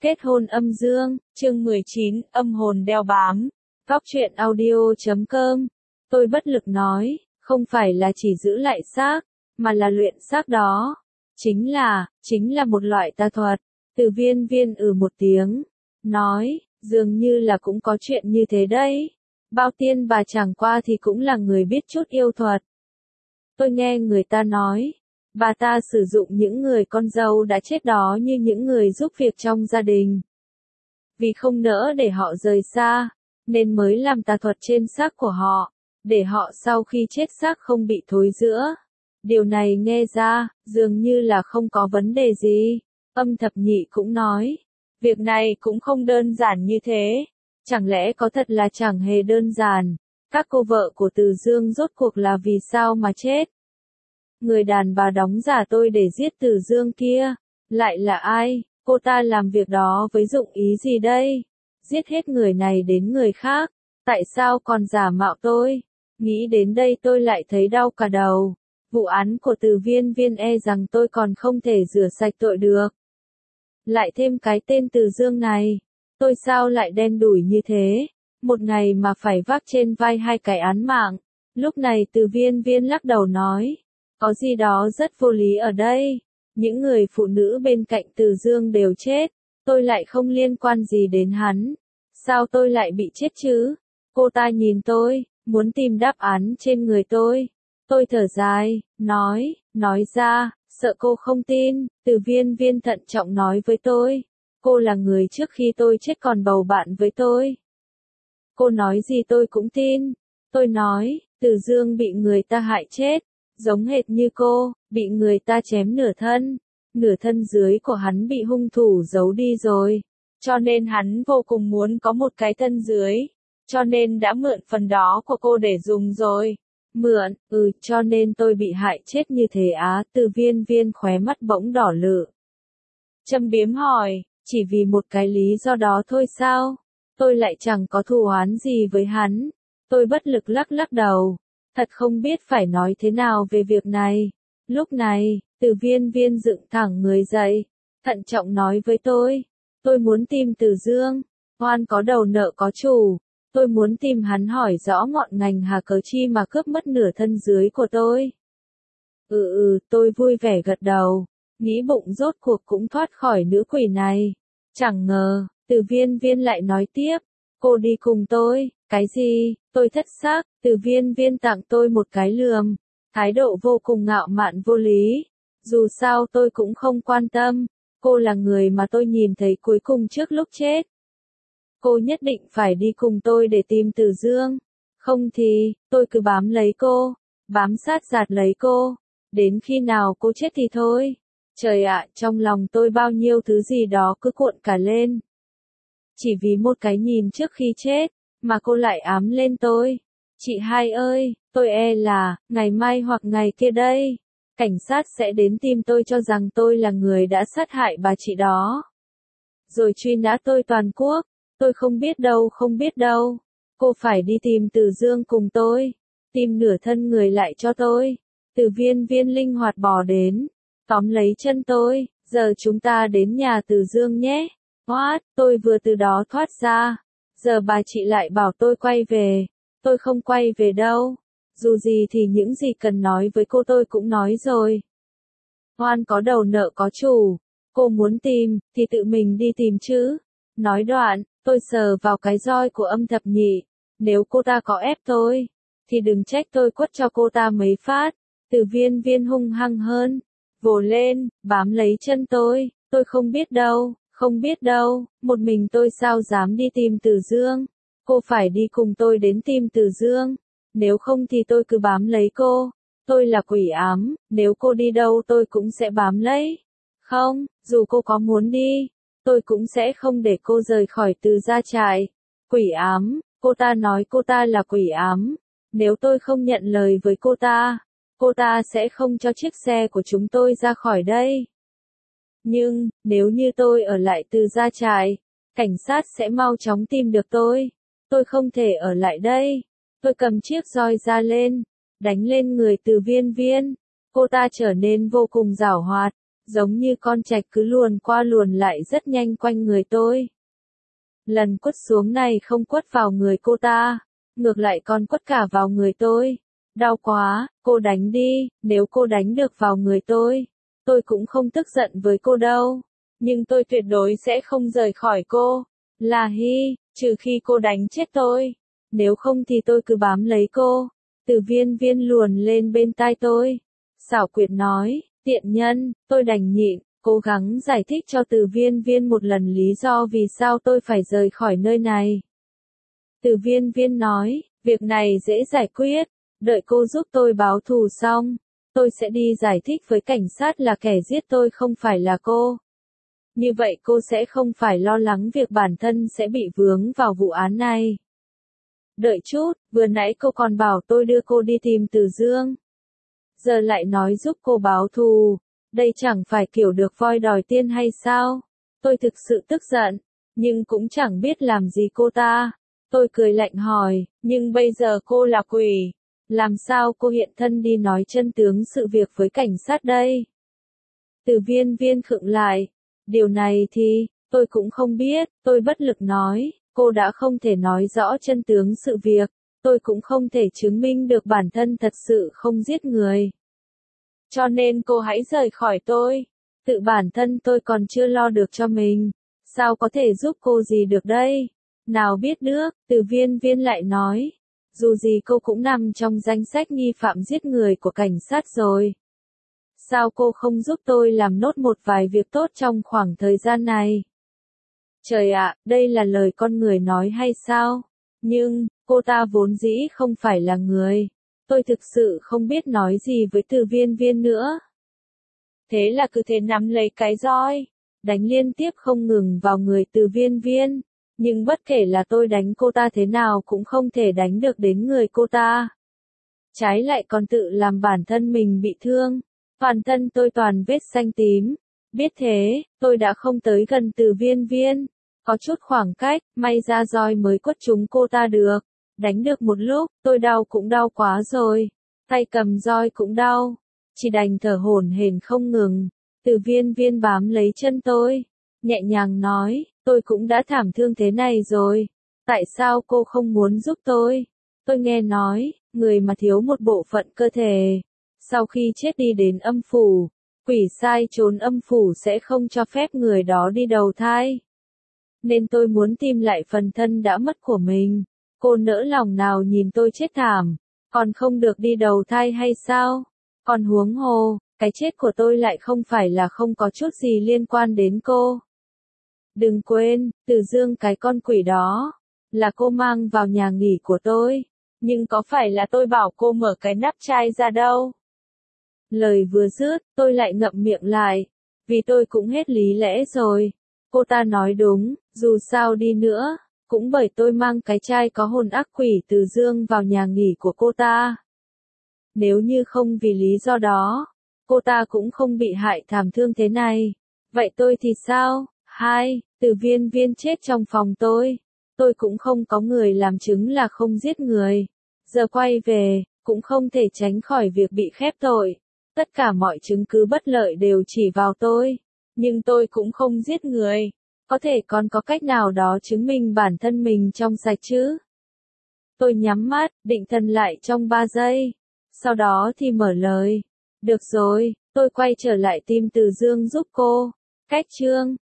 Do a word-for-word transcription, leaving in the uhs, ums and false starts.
Kết hôn âm dương, chương mười chín, âm hồn đeo bám. Góc truyện audio chấm com. Tôi bất lực nói, không phải là chỉ giữ lại xác, mà là luyện xác đó. Chính là, chính là một loại tà thuật. Từ Viên Viên ừ một tiếng, nói, dường như là cũng có chuyện như thế đấy. Bao tiên bà chẳng qua thì cũng là người biết chút yêu thuật. Tôi nghe người ta nói, bà ta sử dụng những người con dâu đã chết đó như những người giúp việc trong gia đình. Vì không nỡ để họ rời xa, nên mới làm tà thuật trên xác của họ, để họ sau khi chết xác không bị thối rữa. Điều này nghe ra, dường như là không có vấn đề gì. Âm thập nhị cũng nói, việc này cũng không đơn giản như thế. Chẳng lẽ có thật là chẳng hề đơn giản? Các cô vợ của Từ Dương rốt cuộc là vì sao mà chết? Người đàn bà đóng giả tôi để giết Từ Dương kia, lại là ai? Cô ta làm việc đó với dụng ý gì đây? Giết hết người này đến người khác, tại sao còn giả mạo tôi? Nghĩ đến đây tôi lại thấy đau cả đầu. Vụ án của Từ Viên Viên e rằng tôi còn không thể rửa sạch tội được. Lại thêm cái tên Từ Dương này, tôi sao lại đen đủi như thế? Một ngày mà phải vác trên vai hai cái án mạng. Lúc này Từ Viên Viên lắc đầu nói, có gì đó rất vô lý ở đây. Những người phụ nữ bên cạnh Từ Dương đều chết, tôi lại không liên quan gì đến hắn. Sao tôi lại bị chết chứ? Cô ta nhìn tôi, muốn tìm đáp án trên người tôi. Tôi thở dài, nói, nói ra, sợ cô không tin. Từ Viên Viên thận trọng nói với tôi, cô là người trước khi tôi chết còn bầu bạn với tôi. Cô nói gì tôi cũng tin. Tôi nói, Từ Dương bị người ta hại chết, giống hệt như cô, bị người ta chém nửa thân. Nửa thân dưới của hắn bị hung thủ giấu đi rồi. Cho nên hắn vô cùng muốn có một cái thân dưới. Cho nên đã mượn phần đó của cô để dùng rồi. Mượn, ừ, cho nên tôi bị hại chết như thế á. Từ Viên Viên khóe mắt bỗng đỏ lự. Châm biếm hỏi, chỉ vì một cái lý do đó thôi sao? Tôi lại chẳng có thù oán gì với hắn. Tôi bất lực lắc lắc đầu. Thật không biết phải nói thế nào về việc này. Lúc này, Từ Viên Viên dựng thẳng người dậy, thận trọng nói với tôi, tôi muốn tìm Từ Dương, oan có đầu nợ có chủ, tôi muốn tìm hắn hỏi rõ ngọn ngành hà cớ chi mà cướp mất nửa thân dưới của tôi. Ừ ừ, tôi vui vẻ gật đầu, nghĩ bụng rốt cuộc cũng thoát khỏi nữ quỷ này. Chẳng ngờ, Từ Viên Viên lại nói tiếp, cô đi cùng tôi. Cái gì? Tôi thất xác. Từ Viên Viên tặng tôi một cái lườm, thái độ vô cùng ngạo mạn vô lý. Dù sao tôi cũng không quan tâm, cô là người mà tôi nhìn thấy cuối cùng trước lúc chết. Cô nhất định phải đi cùng tôi để tìm Từ Dương. Không thì, tôi cứ bám lấy cô, bám sát giạt lấy cô, đến khi nào cô chết thì thôi. Trời ạ, trong lòng tôi bao nhiêu thứ gì đó cứ cuộn cả lên. Chỉ vì một cái nhìn trước khi chết, mà cô lại ám lên tôi. Chị hai ơi, tôi e là, ngày mai hoặc ngày kia đây, cảnh sát sẽ đến tìm tôi cho rằng tôi là người đã sát hại bà chị đó. Rồi truy nã tôi toàn quốc, tôi không biết đâu không biết đâu. Cô phải đi tìm Từ Dương cùng tôi, tìm nửa thân người lại cho tôi. Từ Viên Viên linh hoạt bò đến, tóm lấy chân tôi, giờ chúng ta đến nhà Từ Dương nhé. What, tôi vừa từ đó thoát ra, giờ bà chị lại bảo tôi quay về. Tôi không quay về đâu. Dù gì thì những gì cần nói với cô tôi cũng nói rồi. Oan có đầu nợ có chủ. Cô muốn tìm, thì tự mình đi tìm chứ. Nói đoạn, tôi sờ vào cái roi của Âm thập nhị. Nếu cô ta có ép tôi, thì đừng trách tôi quất cho cô ta mấy phát. Từ Viên Viên hung hăng hơn, vồ lên, bám lấy chân tôi. Tôi không biết đâu, không biết đâu. Một mình tôi sao dám đi tìm Từ Dương. Cô phải đi cùng tôi đến tìm Từ Dương. Nếu không thì tôi cứ bám lấy cô. Tôi là quỷ ám, nếu cô đi đâu tôi cũng sẽ bám lấy. Không, dù cô có muốn đi, tôi cũng sẽ không để cô rời khỏi Từ gia trại. Quỷ ám, cô ta nói cô ta là quỷ ám. Nếu tôi không nhận lời với cô ta, cô ta sẽ không cho chiếc xe của chúng tôi ra khỏi đây. Nhưng, nếu như tôi ở lại Từ gia trại, cảnh sát sẽ mau chóng tìm được tôi. Tôi không thể ở lại đây. Tôi cầm chiếc roi ra lên, đánh lên người Từ Viên Viên. Cô ta trở nên vô cùng giảo hoạt. giống như con trạch cứ luồn qua luồn lại rất nhanh quanh người tôi. Lần quất xuống này không quất vào người cô ta, ngược lại còn quất cả vào người tôi. Đau quá, cô đánh đi, nếu cô đánh được vào người tôi, tôi cũng không tức giận với cô đâu. Nhưng tôi tuyệt đối sẽ không rời khỏi cô. Là Hy, trừ khi cô đánh chết tôi. Nếu không thì tôi cứ bám lấy cô. Từ viên viên luồn lên bên tai tôi. Xảo quyệt nói, tiện nhân, tôi đành nhịn, cố gắng giải thích cho từ viên viên một lần lý do vì sao tôi phải rời khỏi nơi này. Từ viên viên nói, việc này dễ giải quyết, đợi cô giúp tôi báo thù xong, tôi sẽ đi giải thích với cảnh sát là kẻ giết tôi không phải là cô. Như vậy cô sẽ không phải lo lắng việc bản thân sẽ bị vướng vào vụ án này. Đợi chút, vừa nãy cô còn bảo tôi đưa cô đi tìm Từ Dương. Giờ lại nói giúp cô báo thù, đây chẳng phải kiểu được voi đòi tiên hay sao? Tôi thực sự tức giận, nhưng cũng chẳng biết làm gì cô ta. Tôi cười lạnh hỏi, nhưng bây giờ cô là quỷ, làm sao cô hiện thân đi nói chân tướng sự việc với cảnh sát đây? Từ viên viên khựng lại, điều này thì, tôi cũng không biết, tôi bất lực nói, cô đã không thể nói rõ chân tướng sự việc, tôi cũng không thể chứng minh được bản thân thật sự không giết người. Cho nên cô hãy rời khỏi tôi, tự bản thân tôi còn chưa lo được cho mình, sao có thể giúp cô gì được đây? Nào biết nước, từ viên viên lại nói, dù gì cô cũng nằm trong danh sách nghi phạm giết người của cảnh sát rồi. Sao cô không giúp tôi làm nốt một vài việc tốt trong khoảng thời gian này? Trời ạ, đây là lời con người nói hay sao? Nhưng, cô ta vốn dĩ không phải là người. Tôi thực sự không biết nói gì với từ viên viên nữa. Thế là cứ thế nắm lấy cái roi, đánh liên tiếp không ngừng vào người từ viên viên. Nhưng bất kể là tôi đánh cô ta thế nào cũng không thể đánh được đến người cô ta. Trái lại còn tự làm bản thân mình bị thương. Toàn thân tôi toàn vết xanh tím. Biết thế, tôi đã không tới gần từ viên viên. Có chút khoảng cách, may ra roi mới quất trúng cô ta được. Đánh được một lúc, tôi đau cũng đau quá rồi. Tay cầm roi cũng đau. Chỉ đành thở hổn hển không ngừng. Từ viên viên bám lấy chân tôi. Nhẹ nhàng nói, tôi cũng đã thảm thương thế này rồi. Tại sao cô không muốn giúp tôi? Tôi nghe nói, người mà thiếu một bộ phận cơ thể, sau khi chết đi đến âm phủ, quỷ sai trốn âm phủ sẽ không cho phép người đó đi đầu thai. Nên tôi muốn tìm lại phần thân đã mất của mình. Cô nỡ lòng nào nhìn tôi chết thảm, còn không được đi đầu thai hay sao? Còn huống hồ, cái chết của tôi lại không phải là không có chút gì liên quan đến cô. Đừng quên, Từ Dương cái con quỷ đó, là cô mang vào nhà nghỉ của tôi. Nhưng có phải là tôi bảo cô mở cái nắp chai ra đâu? Lời vừa dứt, tôi lại ngậm miệng lại, vì tôi cũng hết lý lẽ rồi. Cô ta nói đúng, dù sao đi nữa, cũng bởi tôi mang cái chai có hồn ác quỷ Từ Dương vào nhà nghỉ của cô ta. Nếu như không vì lý do đó, cô ta cũng không bị hại thảm thương thế này. Vậy tôi thì sao? Hai, Từ viên viên chết trong phòng tôi. Tôi cũng không có người làm chứng là không giết người. Giờ quay về, cũng không thể tránh khỏi việc bị khép tội. Tất cả mọi chứng cứ bất lợi đều chỉ vào tôi. Nhưng tôi cũng không giết người. Có thể còn có cách nào đó chứng minh bản thân mình trong sạch chứ? Tôi nhắm mắt, định thần lại trong ba giây. Sau đó thì mở lời. Được rồi, tôi quay trở lại tìm Từ Dương giúp cô. Cách chương